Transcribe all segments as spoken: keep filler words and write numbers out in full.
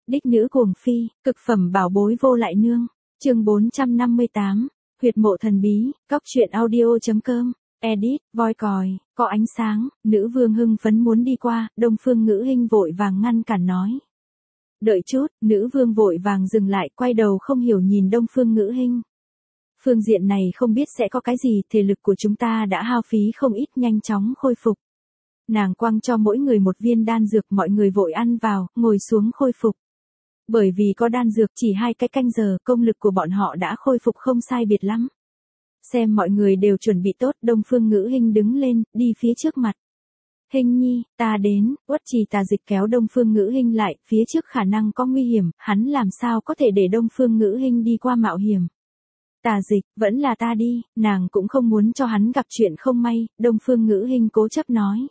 Đích nữ cuồng phi, cực phẩm bảo bối vô lại nương. Chương bốn trăm năm mươi tám, huyệt mộ thần bí, cóc truyện audio chấm com. Edit, voi còi, có ánh sáng, nữ vương hưng phấn muốn đi qua, Đông Phương Ngữ Hinh vội vàng ngăn cản nói. Đợi chút, nữ vương vội vàng dừng lại, quay đầu không hiểu nhìn Đông Phương Ngữ Hinh. Phương diện này không biết sẽ có cái gì, thể lực của chúng ta đã hao phí không ít, nhanh chóng khôi phục. Nàng quăng cho mỗi người một viên đan dược, mọi người vội ăn vào, ngồi xuống khôi phục. Bởi vì có đan dược chỉ hai cái canh giờ, công lực của bọn họ đã khôi phục không sai biệt lắm. Xem mọi người đều chuẩn bị tốt, Đông Phương Ngữ Hinh đứng lên, đi phía trước mặt. Hinh nhi, ta đến, Uất Trì Tà Dịch kéo Đông Phương Ngữ Hinh lại, phía trước khả năng có nguy hiểm, hắn làm sao có thể để Đông Phương Ngữ Hinh đi qua mạo hiểm. Tà Dịch, vẫn là ta đi, nàng cũng không muốn cho hắn gặp chuyện không may, Đông Phương Ngữ Hinh cố chấp nói.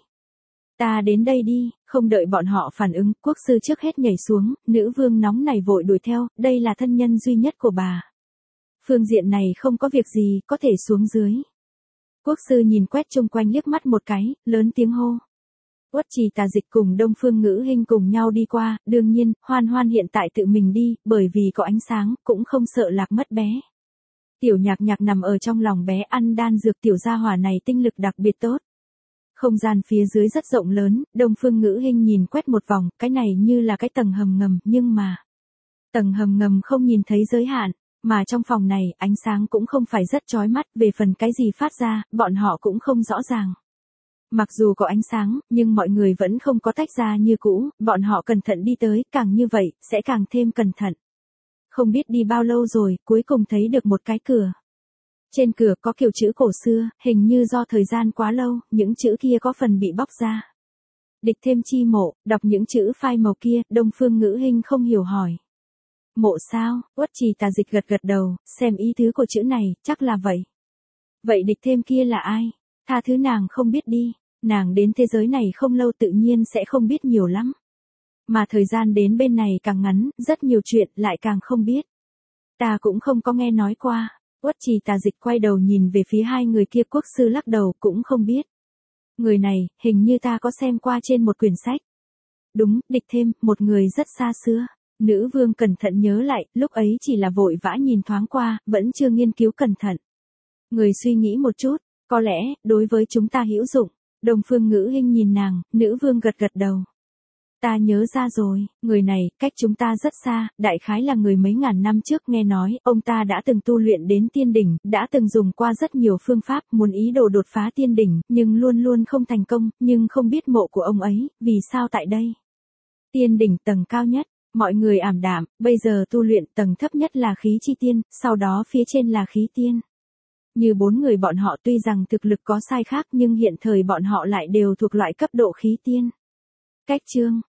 Ta đến đây đi, không đợi bọn họ phản ứng, quốc sư trước hết nhảy xuống, nữ vương nóng này vội đuổi theo, đây là thân nhân duy nhất của bà. Phương diện này không có việc gì, có thể xuống dưới. Quốc sư nhìn quét chung quanh liếc mắt một cái, lớn tiếng hô. Uất Trì Tà Dịch cùng Đông Phương Ngữ Hinh cùng nhau đi qua, đương nhiên, Hoan Hoan hiện tại tự mình đi, bởi vì có ánh sáng, cũng không sợ lạc mất bé. Tiểu Nhạc Nhạc nằm ở trong lòng bé ăn đan dược, tiểu gia hỏa này tinh lực đặc biệt tốt. Không gian phía dưới rất rộng lớn, Đông Phương Ngữ Hinh nhìn quét một vòng, cái này như là cái tầng hầm ngầm, nhưng mà tầng hầm ngầm không nhìn thấy giới hạn, mà trong phòng này, ánh sáng cũng không phải rất chói mắt, về phần cái gì phát ra, bọn họ cũng không rõ ràng. Mặc dù có ánh sáng, nhưng mọi người vẫn không có tách ra như cũ, bọn họ cẩn thận đi tới, càng như vậy, sẽ càng thêm cẩn thận. Không biết đi bao lâu rồi, cuối cùng thấy được một cái cửa. Trên cửa có kiểu chữ cổ xưa, hình như do thời gian quá lâu, những chữ kia có phần bị bóc ra. Địch thêm chi mộ, đọc những chữ phai màu kia, Đông Phương Ngữ Hinh không hiểu hỏi. Mộ sao? Uất Trì Tà Dịch gật gật đầu, xem ý tứ của chữ này, chắc là vậy. Vậy địch thêm kia là ai? Tha thứ nàng không biết đi, nàng đến thế giới này không lâu tự nhiên sẽ không biết nhiều lắm. Mà thời gian đến bên này càng ngắn, rất nhiều chuyện lại càng không biết. Ta cũng không có nghe nói qua. Uất Trì Tà Dịch quay đầu nhìn về phía hai người kia, quốc sư lắc đầu, cũng không biết. Người này, hình như ta có xem qua trên một quyển sách. Đúng, địch thêm, một người rất xa xưa. Nữ vương cẩn thận nhớ lại, lúc ấy chỉ là vội vã nhìn thoáng qua, vẫn chưa nghiên cứu cẩn thận. Người suy nghĩ một chút, có lẽ, đối với chúng ta hữu dụng. Đông Phương Ngữ Hinh nhìn nàng, nữ vương gật gật đầu. Ta nhớ ra rồi, người này, cách chúng ta rất xa, đại khái là người mấy ngàn năm trước, nghe nói, ông ta đã từng tu luyện đến tiên đỉnh, đã từng dùng qua rất nhiều phương pháp, muốn ý đồ đột phá tiên đỉnh, nhưng luôn luôn không thành công, nhưng không biết mộ của ông ấy, vì sao tại đây? Tiên đỉnh tầng cao nhất, mọi người ảm đạm, bây giờ tu luyện tầng thấp nhất là khí chi tiên, sau đó phía trên là khí tiên. Như bốn người bọn họ tuy rằng thực lực có sai khác nhưng hiện thời bọn họ lại đều thuộc loại cấp độ khí tiên. Cách chương